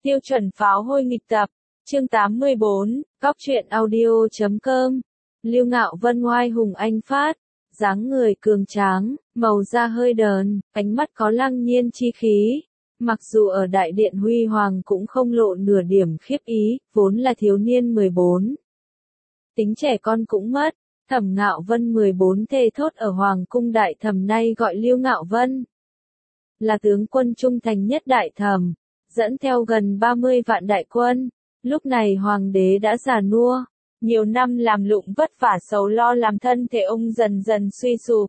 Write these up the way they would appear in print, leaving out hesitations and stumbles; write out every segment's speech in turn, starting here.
Tiêu chuẩn pháo hôi nghịch tập, chương 84, góc truyện audio.com. Lưu Ngạo Vân oai hùng anh phát, dáng người cường tráng, màu da hơi đờn, ánh mắt có lăng nhiên chi khí. Mặc dù ở đại điện huy hoàng cũng không lộ nửa điểm khiếp ý, vốn là thiếu niên 14. Tính trẻ con cũng mất, Thẩm Ngạo Vân 14 thê thốt ở Hoàng cung đại thẩm nay gọi Lưu Ngạo Vân. Là tướng quân trung thành nhất đại thẩm, dẫn theo gần 30 vạn đại quân. Lúc này hoàng đế đã già nua, nhiều năm làm lụng vất vả sầu lo làm thân thể ông dần dần suy sụp.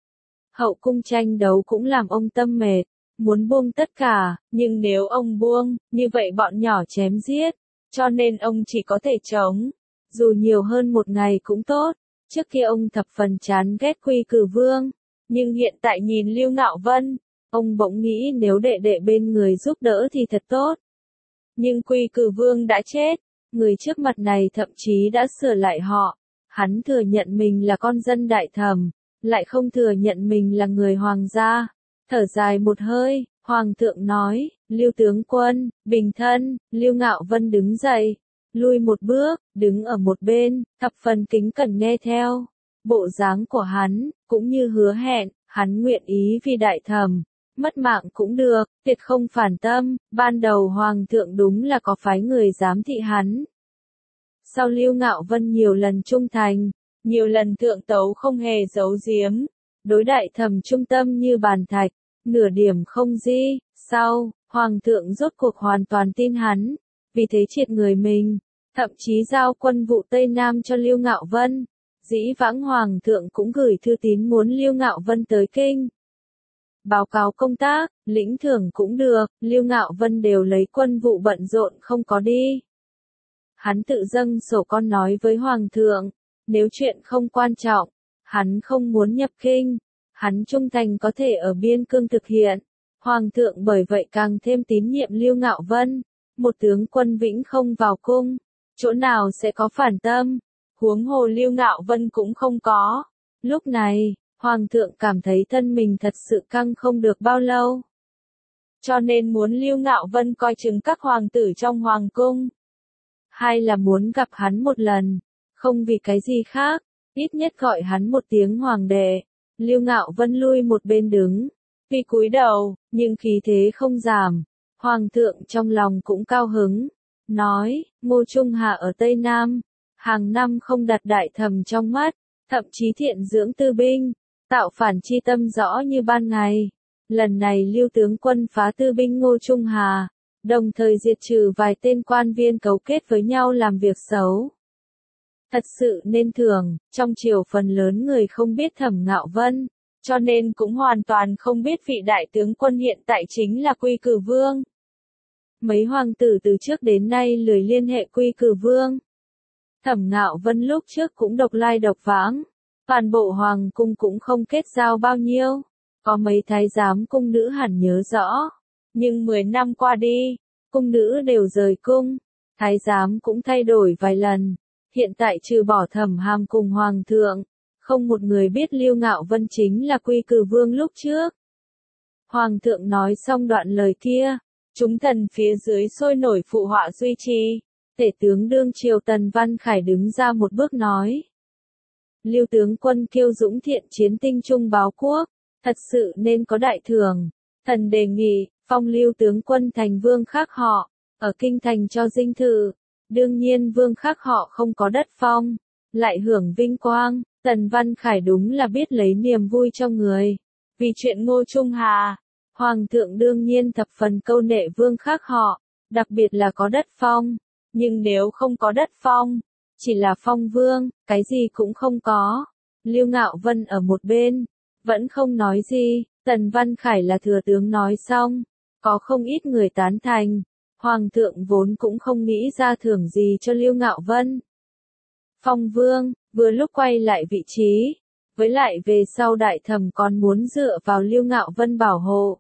Hậu cung tranh đấu cũng làm ông tâm mệt, muốn buông tất cả, nhưng nếu ông buông, như vậy bọn nhỏ chém giết, cho nên ông chỉ có thể chống. Dù nhiều hơn một ngày cũng tốt, trước kia ông thập phần chán ghét Quy Cử Vương, nhưng hiện tại nhìn Lưu Ngạo Vân, ông bỗng nghĩ nếu đệ đệ bên người giúp đỡ thì thật tốt. Nhưng Quy Cử Vương đã chết, người trước mặt này thậm chí đã sửa lại họ. Hắn thừa nhận mình là con dân đại thẩm, lại không thừa nhận mình là người hoàng gia. Thở dài một hơi, hoàng thượng nói, Lưu tướng quân, bình thân. Lưu Ngạo Vân đứng dậy, lui một bước, đứng ở một bên, thập phần kính cẩn nghe theo. Bộ dáng của hắn, cũng như hứa hẹn, hắn nguyện ý vì đại thẩm. Mất mạng cũng được, tuyệt không phản tâm, ban đầu hoàng thượng đúng là có phái người giám thị hắn. Sau Lưu Ngạo Vân nhiều lần trung thành, nhiều lần thượng tấu không hề giấu giếm, đối đại thẩm trung tâm như bàn thạch, nửa điểm không di. Sau, hoàng thượng rốt cuộc hoàn toàn tin hắn, vì thế triệt người mình, thậm chí giao quân vụ Tây Nam cho Lưu Ngạo Vân. Dĩ vãng hoàng thượng cũng gửi thư tín muốn Lưu Ngạo Vân tới kinh. Báo cáo công tác, lĩnh thưởng cũng được, Lưu Ngạo Vân đều lấy quân vụ bận rộn không có đi. Hắn tự dâng sổ con nói với Hoàng thượng, nếu chuyện không quan trọng, hắn không muốn nhập kinh, hắn trung thành có thể ở biên cương thực hiện. Hoàng thượng bởi vậy càng thêm tín nhiệm Lưu Ngạo Vân, một tướng quân vĩnh không vào cung, chỗ nào sẽ có phản tâm, huống hồ Lưu Ngạo Vân cũng không có. Lúc này, Hoàng thượng cảm thấy thân mình thật sự căng không được bao lâu. Cho nên muốn Lưu Ngạo Vân coi chừng các hoàng tử trong hoàng cung. Hay là muốn gặp hắn một lần, không vì cái gì khác, ít nhất gọi hắn một tiếng hoàng đệ. Lưu Ngạo Vân lui một bên đứng, vì cúi đầu, nhưng khí thế không giảm. Hoàng thượng trong lòng cũng cao hứng, nói, Ngô Trung Hà ở Tây Nam, hàng năm không đặt đại thẩm trong mắt, thậm chí thiện dưỡng tư binh. Tạo phản chi tâm rõ như ban ngày. Lần này Lưu tướng quân phá tư binh Ngô Trung Hà, đồng thời diệt trừ vài tên quan viên cấu kết với nhau làm việc xấu. Thật sự nên thưởng, trong triều phần lớn người không biết Thẩm Ngạo Vân, cho nên cũng hoàn toàn không biết vị đại tướng quân hiện tại chính là Quy Cử Vương. Mấy hoàng tử từ trước đến nay lười liên hệ Quy Cử Vương. Thẩm Ngạo Vân lúc trước cũng độc lai độc vãng. Toàn bộ hoàng cung cũng không kết giao bao nhiêu, có mấy thái giám cung nữ hẳn nhớ rõ, nhưng 10 năm qua đi, cung nữ đều rời cung, thái giám cũng thay đổi vài lần, hiện tại trừ bỏ Thẩm Hàm cùng hoàng thượng, không một người biết Lưu Ngạo Vân chính là Quy Cử Vương lúc trước. Hoàng thượng nói xong đoạn lời kia, chúng thần phía dưới sôi nổi phụ họa duy trì, tể tướng đương triều Tần Văn Khải đứng ra một bước nói. Lưu tướng quân kiêu dũng thiện chiến tinh trung báo quốc, thật sự nên có đại thưởng. Thần đề nghị, phong Lưu tướng quân thành vương khác họ, ở kinh thành cho dinh thự. Đương nhiên vương khác họ không có đất phong, lại hưởng vinh quang. Tần Văn Khải đúng là biết lấy niềm vui cho người. Vì chuyện Ngô Trung Hà, Hoàng thượng đương nhiên thập phần câu nệ vương khác họ, đặc biệt là có đất phong. Nhưng nếu không có đất phong, chỉ là phong vương, cái gì cũng không có. Lưu Ngạo Vân ở một bên, vẫn không nói gì. Tần Văn Khải là thừa tướng nói xong, có không ít người tán thành. Hoàng thượng vốn cũng không nghĩ ra thưởng gì cho Lưu Ngạo Vân. Phong vương, vừa lúc quay lại vị trí, với lại về sau đại thẩm còn muốn dựa vào Lưu Ngạo Vân bảo hộ.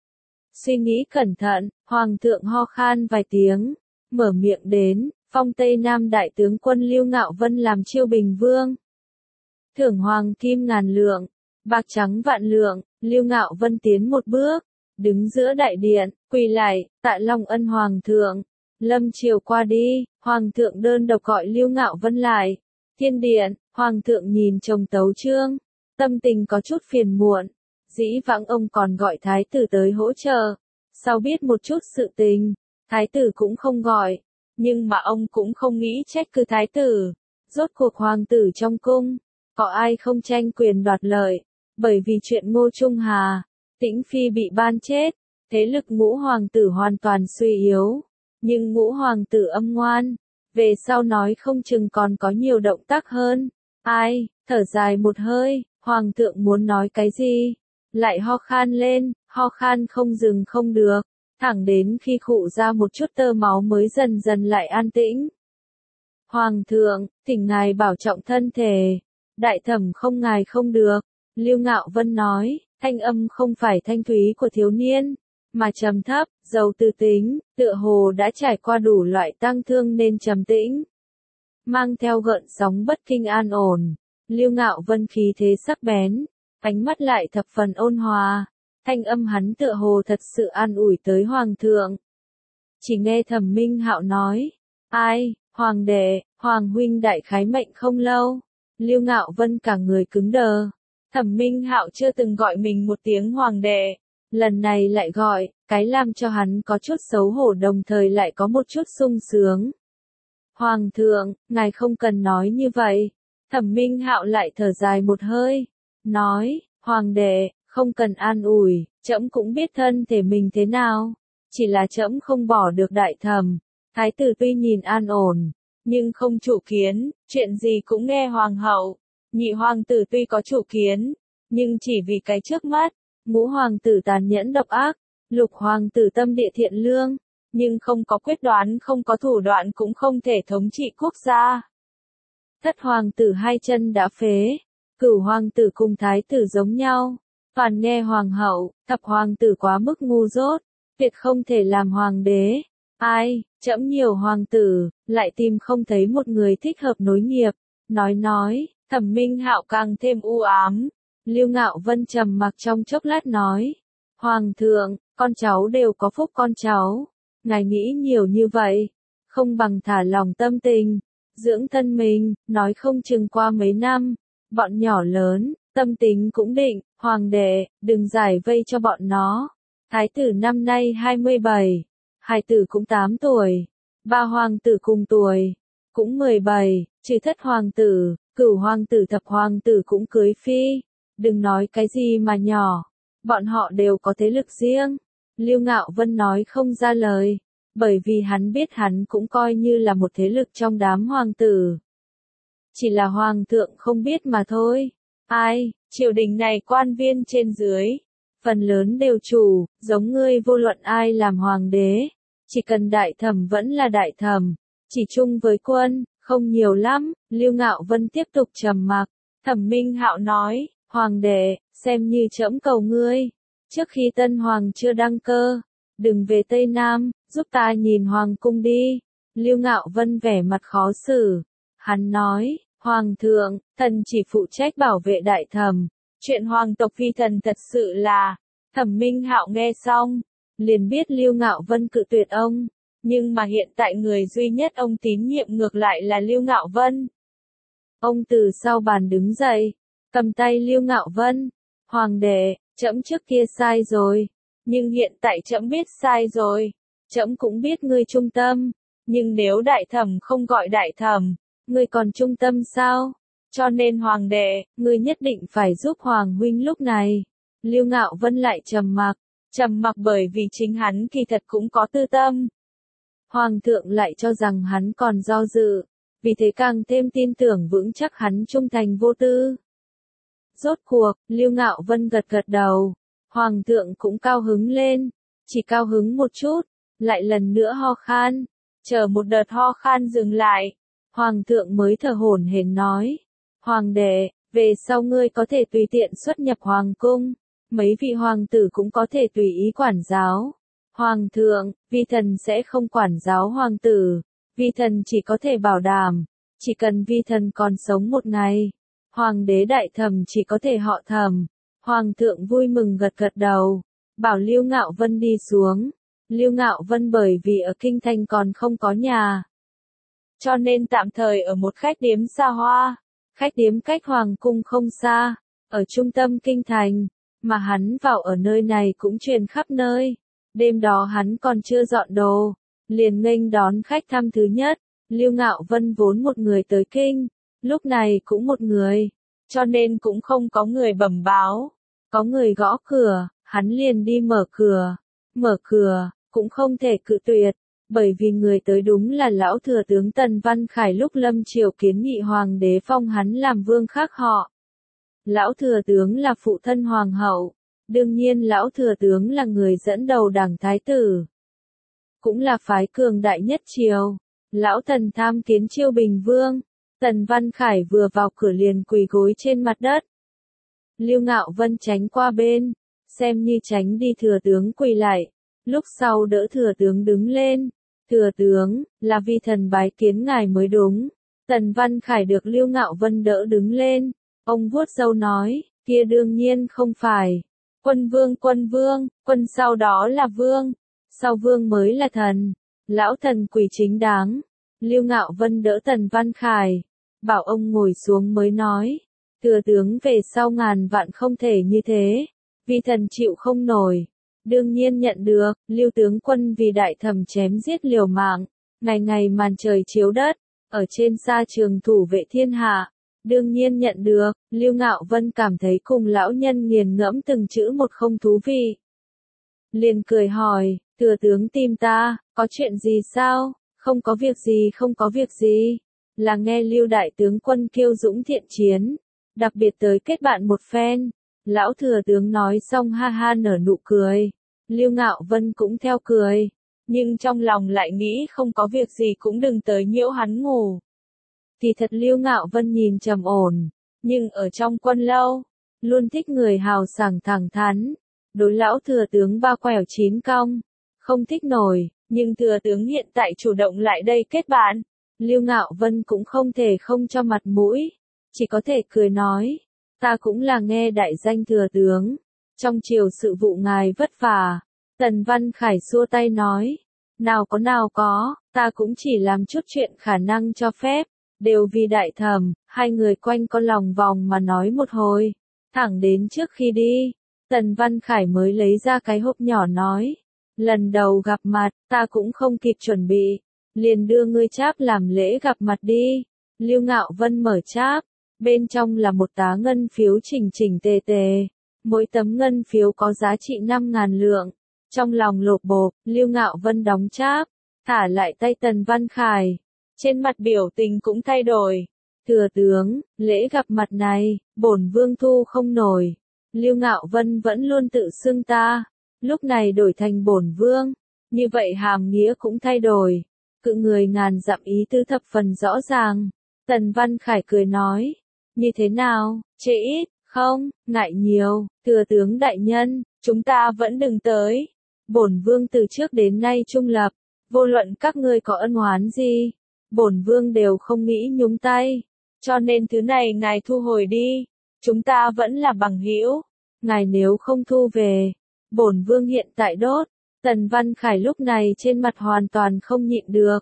Suy nghĩ cẩn thận, Hoàng thượng ho khan vài tiếng, mở miệng đến. Phong Tây Nam đại tướng quân Lưu Ngạo Vân làm Chiêu Bình Vương. Thưởng hoàng kim 1000 lượng, bạc trắng vạn lượng. Lưu Ngạo Vân tiến một bước, đứng giữa đại điện, quỳ lạy, tạ Long Ân Hoàng thượng. Lâm triều qua đi, Hoàng thượng đơn độc gọi Lưu Ngạo Vân lại. Thiên điện, Hoàng thượng nhìn chồng tấu chương, tâm tình có chút phiền muộn. Dĩ vãng ông còn gọi thái tử tới hỗ trợ. Sau biết một chút sự tình, thái tử cũng không gọi. Nhưng mà ông cũng không nghĩ trách cứ thái tử. Rốt cuộc hoàng tử trong cung, có ai không tranh quyền đoạt lợi. Bởi vì chuyện Ngô Trung Hà, Tĩnh Phi bị ban chết, thế lực ngũ hoàng tử hoàn toàn suy yếu. Nhưng ngũ hoàng tử âm ngoan, về sau nói không chừng còn có nhiều động tác hơn. Ai, thở dài một hơi, hoàng thượng muốn nói cái gì? Lại ho khan lên, ho khan không dừng không được, thẳng đến khi khụ ra một chút tơ máu mới dần dần lại an tĩnh. Hoàng thượng, thỉnh ngài bảo trọng thân thể. Đại thẩm không ngài không được. Lưu Ngạo Vân nói, thanh âm không phải thanh thúy của thiếu niên, mà trầm thấp, giàu tư tính, tựa hồ đã trải qua đủ loại tang thương nên trầm tĩnh. Mang theo gợn sóng bất kinh an ổn, Lưu Ngạo Vân khí thế sắc bén, ánh mắt lại thập phần ôn hòa, thanh âm hắn tựa hồ thật sự an ủi tới hoàng thượng. Chỉ nghe Thẩm Minh Hạo nói, ai, hoàng đệ, hoàng huynh đại khái mệnh không lâu. Lưu Ngạo Vân cả người cứng đờ. Thẩm Minh Hạo chưa từng gọi mình một tiếng hoàng đệ, lần này lại gọi, cái làm cho hắn có chút xấu hổ đồng thời lại có một chút sung sướng. Hoàng thượng, ngài không cần nói như vậy. Thẩm Minh Hạo lại thở dài một hơi, nói, hoàng đệ, không cần an ủi, trẫm cũng biết thân thể mình thế nào, chỉ là trẫm không bỏ được đại thẩm. Thái tử tuy nhìn an ổn, nhưng không chủ kiến, chuyện gì cũng nghe hoàng hậu. Nhị hoàng tử tuy có chủ kiến, nhưng chỉ vì cái trước mắt. Ngũ hoàng tử tàn nhẫn độc ác, lục hoàng tử tâm địa thiện lương, nhưng không có quyết đoán, không có thủ đoạn cũng không thể thống trị quốc gia. Thất hoàng tử hai chân đã phế, cửu hoàng tử cùng thái tử giống nhau, toàn nghe hoàng hậu. Thập hoàng tử quá mức ngu dốt, tuyệt không thể làm hoàng đế. Ai, trẫm nhiều hoàng tử, lại tìm không thấy một người thích hợp nối nghiệp. Nói, Thẩm Minh Hạo càng thêm u ám. Lưu Ngạo Vân trầm mặc trong chốc lát nói, hoàng thượng, con cháu đều có phúc con cháu, ngài nghĩ nhiều như vậy, không bằng thả lòng tâm tình, dưỡng thân mình, nói không chừng qua mấy năm, bọn nhỏ lớn, tâm tính cũng định, hoàng đệ, đừng giải vây cho bọn nó. Thái tử năm nay 27, hài tử cũng 8 tuổi, ba hoàng tử cùng tuổi, cũng 17, trừ thất hoàng tử, cửu hoàng tử thập hoàng tử cũng cưới phi. Đừng nói cái gì mà nhỏ, bọn họ đều có thế lực riêng. Lưu Ngạo Vân nói không ra lời, bởi vì hắn biết hắn cũng coi như là một thế lực trong đám hoàng tử. Chỉ là hoàng thượng không biết mà thôi. Ai, triều đình này quan viên trên dưới, phần lớn đều chủ, giống ngươi vô luận ai làm hoàng đế, chỉ cần đại thẩm vẫn là đại thẩm, chỉ chung với quân, không nhiều lắm. Lưu Ngạo Vân tiếp tục trầm mặc. Thẩm Minh Hạo nói, hoàng đệ, xem như trẫm cầu ngươi, trước khi tân hoàng chưa đăng cơ, đừng về Tây Nam, giúp ta nhìn hoàng cung đi. Lưu Ngạo Vân vẻ mặt khó xử, hắn nói, hoàng thượng, thần chỉ phụ trách bảo vệ đại thẩm, chuyện hoàng tộc phi thần thật sự là. Thẩm Minh Hạo nghe xong, liền biết Lưu Ngạo Vân cự tuyệt ông, nhưng mà hiện tại người duy nhất ông tín nhiệm ngược lại là Lưu Ngạo Vân. Ông từ sau bàn đứng dậy, cầm tay Lưu Ngạo Vân, hoàng đệ, trẫm trước kia sai rồi, nhưng hiện tại trẫm biết sai rồi, trẫm cũng biết ngươi trung tâm, nhưng nếu đại thẩm không gọi đại thẩm, ngươi còn trung tâm sao? Cho nên hoàng đệ, ngươi nhất định phải giúp hoàng huynh lúc này. Lưu Ngạo Vân lại trầm mặc bởi vì chính hắn kỳ thật cũng có tư tâm. Hoàng thượng lại cho rằng hắn còn do dự, vì thế càng thêm tin tưởng vững chắc hắn trung thành vô tư. Rốt cuộc, Lưu Ngạo Vân gật gật đầu, hoàng thượng cũng cao hứng lên, chỉ cao hứng một chút, lại lần nữa ho khan, chờ một đợt ho khan dừng lại, hoàng thượng mới thở hổn hển nói, hoàng đệ, về sau ngươi có thể tùy tiện xuất nhập hoàng cung, mấy vị hoàng tử cũng có thể tùy ý quản giáo. Hoàng thượng, vi thần sẽ không quản giáo hoàng tử, vi thần chỉ có thể bảo đảm, chỉ cần vi thần còn sống một ngày, hoàng đế đại thẩm chỉ có thể họ Thẩm. Hoàng thượng vui mừng gật gật đầu, bảo Lưu Ngạo Vân đi xuống. Lưu Ngạo Vân bởi vì ở Kinh Thành còn không có nhà, cho nên tạm thời ở một khách điếm xa hoa. Khách điếm cách Hoàng Cung không xa, ở trung tâm Kinh Thành, mà hắn vào ở nơi này cũng truyền khắp nơi. Đêm đó hắn còn chưa dọn đồ, liền nghênh đón khách thăm thứ nhất. Lưu Ngạo Vân vốn một người tới kinh, lúc này cũng một người, cho nên cũng không có người bẩm báo. Có người gõ cửa, hắn liền đi mở cửa. Mở cửa, cũng không thể cự tuyệt, bởi vì người tới đúng là lão thừa tướng Tần Văn Khải lúc lâm triều kiến nghị hoàng đế phong hắn làm vương khác họ. Lão thừa tướng là phụ thân hoàng hậu, đương nhiên lão thừa tướng là người dẫn đầu đảng thái tử, cũng là phái cường đại nhất triều. Lão Tần tham kiến Chiêu Bình Vương. Tần Văn Khải vừa vào cửa liền quỳ gối trên mặt đất. Lưu Ngạo Vân tránh qua bên, xem như tránh đi thừa tướng quỳ lại. Lúc sau đỡ thừa tướng đứng lên. Thừa tướng, là vi thần bái kiến ngài mới đúng. Tần Văn Khải được Lưu Ngạo Vân đỡ đứng lên. Ông vuốt râu nói, kia đương nhiên không phải. Quân vương, quân sau đó là vương, sau vương mới là thần. Lão thần quỳ chính đáng. Lưu Ngạo Vân đỡ Tần Văn Khải, bảo ông ngồi xuống mới nói. Thừa tướng về sau ngàn vạn không thể như thế, vi thần chịu không nổi. Đương nhiên nhận được, Lưu tướng quân vì đại thẩm chém giết liều mạng, ngày ngày màn trời chiếu đất, ở trên sa trường thủ vệ thiên hạ. Đương nhiên nhận được, Lưu Ngạo Vân cảm thấy cùng lão nhân nghiền ngẫm từng chữ một không thú vị. Liền cười hỏi, thừa tướng tìm ta, có chuyện gì sao? Không có việc gì, là nghe Lưu đại tướng quân kiêu dũng thiện chiến, đặc biệt tới kết bạn một phen. Lão thừa tướng nói xong ha ha nở nụ cười, Lưu Ngạo Vân cũng theo cười, nhưng trong lòng lại nghĩ không có việc gì cũng đừng tới nhiễu hắn ngủ. Thì thật Lưu Ngạo Vân nhìn trầm ổn, nhưng ở trong quân lâu, luôn thích người hào sảng thẳng thắn, đối lão thừa tướng ba quẻo chín cong, không thích nổi. Nhưng thừa tướng hiện tại chủ động lại đây kết bạn, Lưu Ngạo Vân cũng không thể không cho mặt mũi, chỉ có thể cười nói, ta cũng là nghe đại danh thừa tướng, trong triều sự vụ ngài vất vả. Tần Văn Khải xua tay nói, nào có, ta cũng chỉ làm chút chuyện khả năng cho phép, đều vì đại thẩm. Hai người quanh con lòng vòng mà nói một hồi, thẳng đến trước khi đi, Tần Văn Khải mới lấy ra cái hộp nhỏ nói. Lần đầu gặp mặt, ta cũng không kịp chuẩn bị, liền đưa ngươi cháp làm lễ gặp mặt đi. Lưu Ngạo Vân mở cháp, bên trong là một tá ngân phiếu chỉnh chỉnh tề tề, mỗi tấm ngân phiếu có giá trị 5.000 lượng. Trong lòng lột bột, Lưu Ngạo Vân đóng cháp, thả lại tay Tần Văn Khải, trên mặt biểu tình cũng thay đổi. Thừa tướng, lễ gặp mặt này, bổn vương thu không nổi. Lưu Ngạo Vân vẫn luôn tự xưng ta, lúc này đổi thành bổn vương, như vậy hàm nghĩa cũng thay đổi. Cự người ngàn dặm ý tứ thập phần rõ ràng. Tần Văn Khải cười nói, như thế nào, chê ít, không, ngại nhiều, thừa tướng đại nhân, chúng ta vẫn đừng tới. Bổn vương từ trước đến nay trung lập, vô luận các ngươi có ân oán gì, bổn vương đều không nghĩ nhúng tay, cho nên thứ này ngài thu hồi đi, chúng ta vẫn là bằng hữu, ngài nếu không thu về, bổn vương hiện tại đốt. Tần Văn Khải lúc này trên mặt hoàn toàn không nhịn được,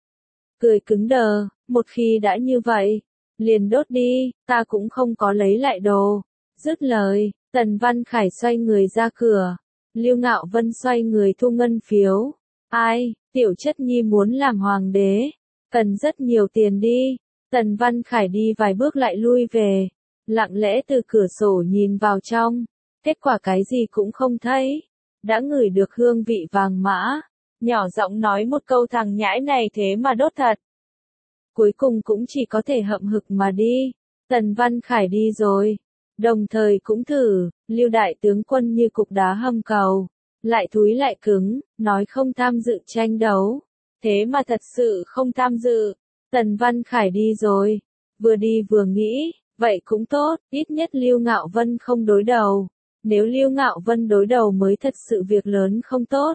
cười cứng đờ, một khi đã như vậy, liền đốt đi, ta cũng không có lấy lại đồ. Dứt lời, Tần Văn Khải xoay người ra cửa, Lưu Ngạo Vân xoay người thu ngân phiếu. Ai, tiểu chất nhi muốn làm hoàng đế, cần rất nhiều tiền đi. Tần Văn Khải đi vài bước lại lui về, lặng lẽ từ cửa sổ nhìn vào trong, kết quả cái gì cũng không thấy. Đã ngửi được hương vị vàng mã, nhỏ giọng nói một câu thằng nhãi này thế mà đốt thật. Cuối cùng cũng chỉ có thể hậm hực mà đi. Tần Văn Khải đi rồi, đồng thời cũng thử, Lưu đại tướng quân như cục đá hầm cầu, lại thúi lại cứng, nói không tham dự tranh đấu, thế mà thật sự không tham dự. Tần Văn Khải đi rồi, vừa đi vừa nghĩ, vậy cũng tốt, ít nhất Lưu Ngạo Vân không đối đầu. Nếu Lưu Ngạo Vân đối đầu mới thật sự việc lớn không tốt.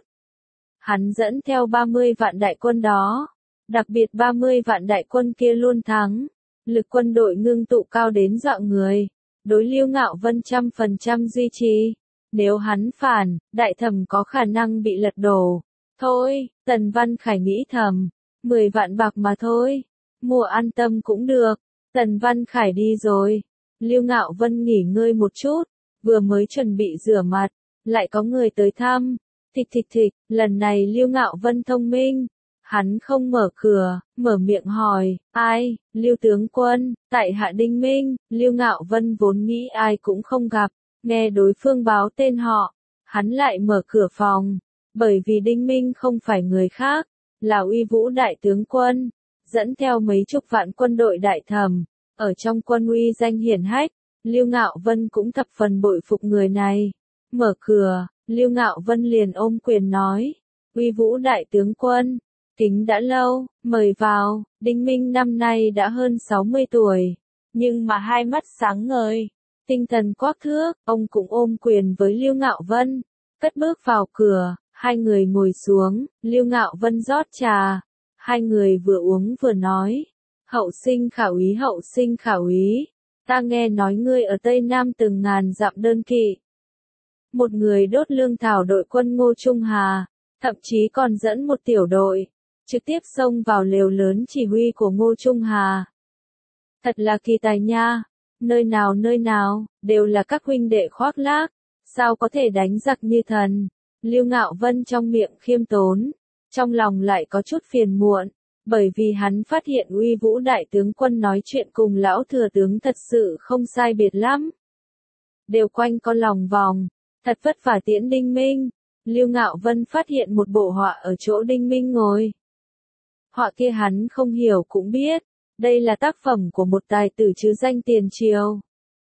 Hắn dẫn theo 30 vạn đại quân đó, đặc biệt 30 vạn đại quân kia luôn thắng, lực quân đội ngưng tụ cao đến dọa người, đối Lưu Ngạo Vân 100% duy trì. Nếu hắn phản, đại thẩm có khả năng bị lật đổ. Thôi, Tần Văn Khải nghĩ thầm, 10 vạn bạc mà thôi, mua an tâm cũng được. Tần Văn Khải đi rồi, Lưu Ngạo Vân nghỉ ngơi một chút, vừa mới chuẩn bị rửa mặt, lại có người tới thăm. Thịch thịch thịch, lần này Lưu Ngạo Vân thông minh, hắn không mở cửa, mở miệng hỏi, ai, Lưu tướng quân, tại hạ Đinh Minh. Lưu Ngạo Vân vốn nghĩ ai cũng không gặp, nghe đối phương báo tên họ, hắn lại mở cửa phòng, bởi vì Đinh Minh không phải người khác, là Uy Vũ đại tướng quân, dẫn theo mấy chục vạn quân đội đại thẩm, ở trong quân uy danh hiển hách. Lưu Ngạo Vân cũng thập phần bội phục người này. Mở cửa, Lưu Ngạo Vân liền ôm quyền nói, Uy Vũ đại tướng quân, kính đã lâu, mời vào. Đinh Minh năm nay đã hơn 60 tuổi, nhưng mà hai mắt sáng ngời, tinh thần quắc thước, ông cũng ôm quyền với Lưu Ngạo Vân, cất bước vào cửa, hai người ngồi xuống, Lưu Ngạo Vân rót trà, hai người vừa uống vừa nói, hậu sinh khả úy, ta nghe nói ngươi ở Tây Nam từng ngàn dặm đơn kỵ. Một người đốt lương thảo đội quân Ngô Trung Hà, thậm chí còn dẫn một tiểu đội, trực tiếp xông vào lều lớn chỉ huy của Ngô Trung Hà. Thật là kỳ tài nha, nơi nào, đều là các huynh đệ khoác lác, sao có thể đánh giặc như thần. Lưu Ngạo Vân trong miệng khiêm tốn, trong lòng lại có chút phiền muộn, bởi vì hắn phát hiện Uy Vũ đại tướng quân nói chuyện cùng lão thừa tướng thật sự không sai biệt lắm. Đều quanh co lòng vòng, thật vất vả tiễn Đinh Minh. Lưu Ngạo Vân phát hiện một bộ họa ở chỗ Đinh Minh ngồi. Họa kia hắn không hiểu cũng biết, đây là tác phẩm của một tài tử chứ danh tiền triều.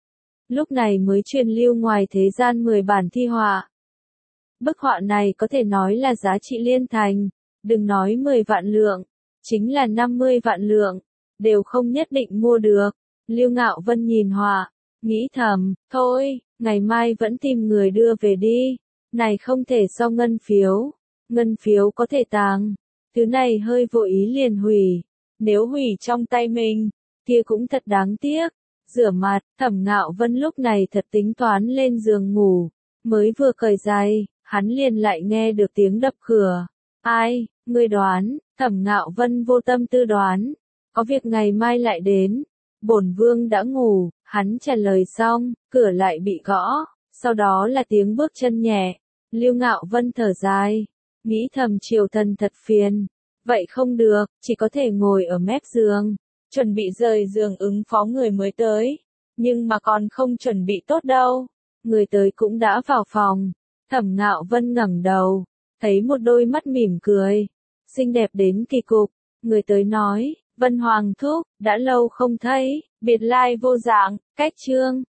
Lúc này mới truyền lưu ngoài thế gian 10 bản thi họa. Bức họa này có thể nói là giá trị liên thành, đừng nói 10 vạn lượng, chính là 50 vạn lượng, đều không nhất định mua được. Lưu Ngạo Vân nhìn họa, nghĩ thầm, thôi, ngày mai vẫn tìm người đưa về đi, này không thể so ngân phiếu có thể tàng, thứ này hơi vô ý liền hủy, nếu hủy trong tay mình, kia cũng thật đáng tiếc. Rửa mặt, Thẩm Ngạo Vân lúc này thật tính toán lên giường ngủ, mới vừa cởi giày, hắn liền lại nghe được tiếng đập cửa. Ai, ngươi đoán? Thẩm Ngạo Vân vô tâm tư đoán, có việc ngày mai lại đến. Bổn vương đã ngủ, hắn trả lời xong, cửa lại bị gõ, sau đó là tiếng bước chân nhẹ. Lưu Ngạo Vân thở dài, nghĩ thầm triều thần thật phiền, vậy không được, chỉ có thể ngồi ở mép giường, chuẩn bị rời giường ứng phó người mới tới, nhưng mà còn không chuẩn bị tốt đâu. Người tới cũng đã vào phòng, Thẩm Ngạo Vân ngẩng đầu, thấy một đôi mắt mỉm cười, xinh đẹp đến kỳ cục. Người tới nói, Vân Hoàng thúc, đã lâu không thấy, biệt lai vô dạng, cách chương.